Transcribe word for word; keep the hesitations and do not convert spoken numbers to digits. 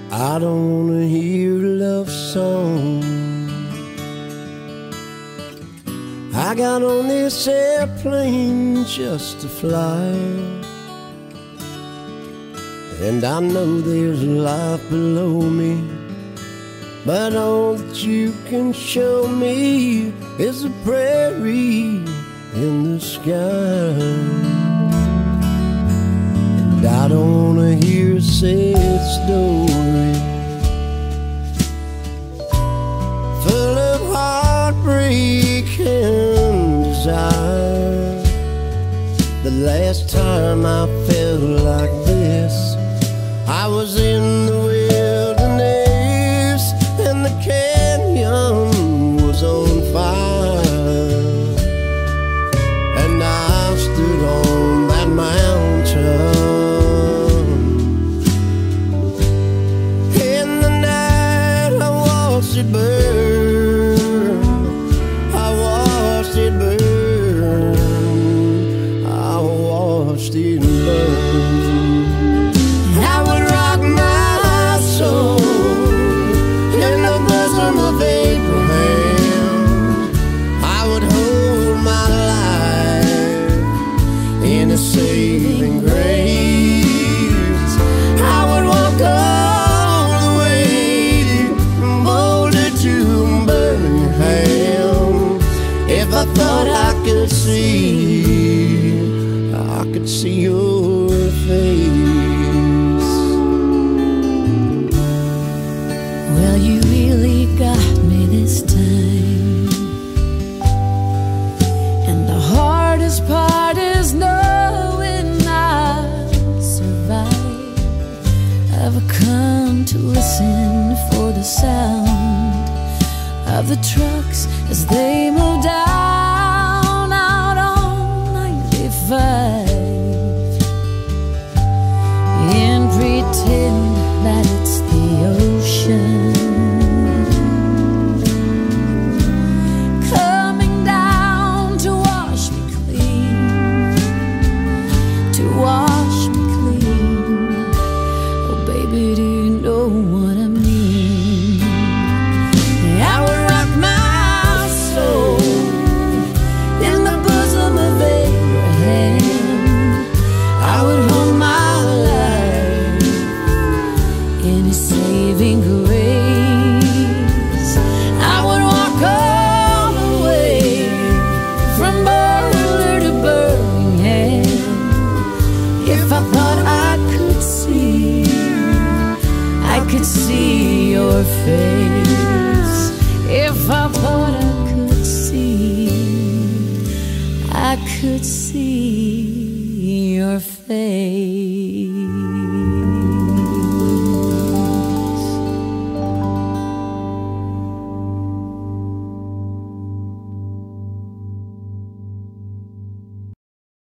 I don't wanna hear a love song. I got on this airplane just to fly, and I know there's life below me, but all that you can show me is a prairie in the sky. And I don't wanna hear a sad story full of heartbreak and desire. The last time I felt like this, I was in the wilderness and the canyon was on fire, and I stood on that mountain. In the night I watched it burn, I watched it burn, I watched it burn. Saving grace, I would walk all the way from Boulder to Birmingham if I thought I could see, I could see your face. Well, you really got me this time, and the hardest part is no come to listen for the sound of the trucks as they move down out on ninety-five, and pretend that it's the ocean coming down to wash me clean, to wash me clean. Baby, do you know what I mean? I would rock my soul in the bosom of Abraham. I would hold my life in His saving grace. I would walk all the way from Boulder to Birmingham if I thought I could see, I could see your face. If I thought I could see, I could see your face.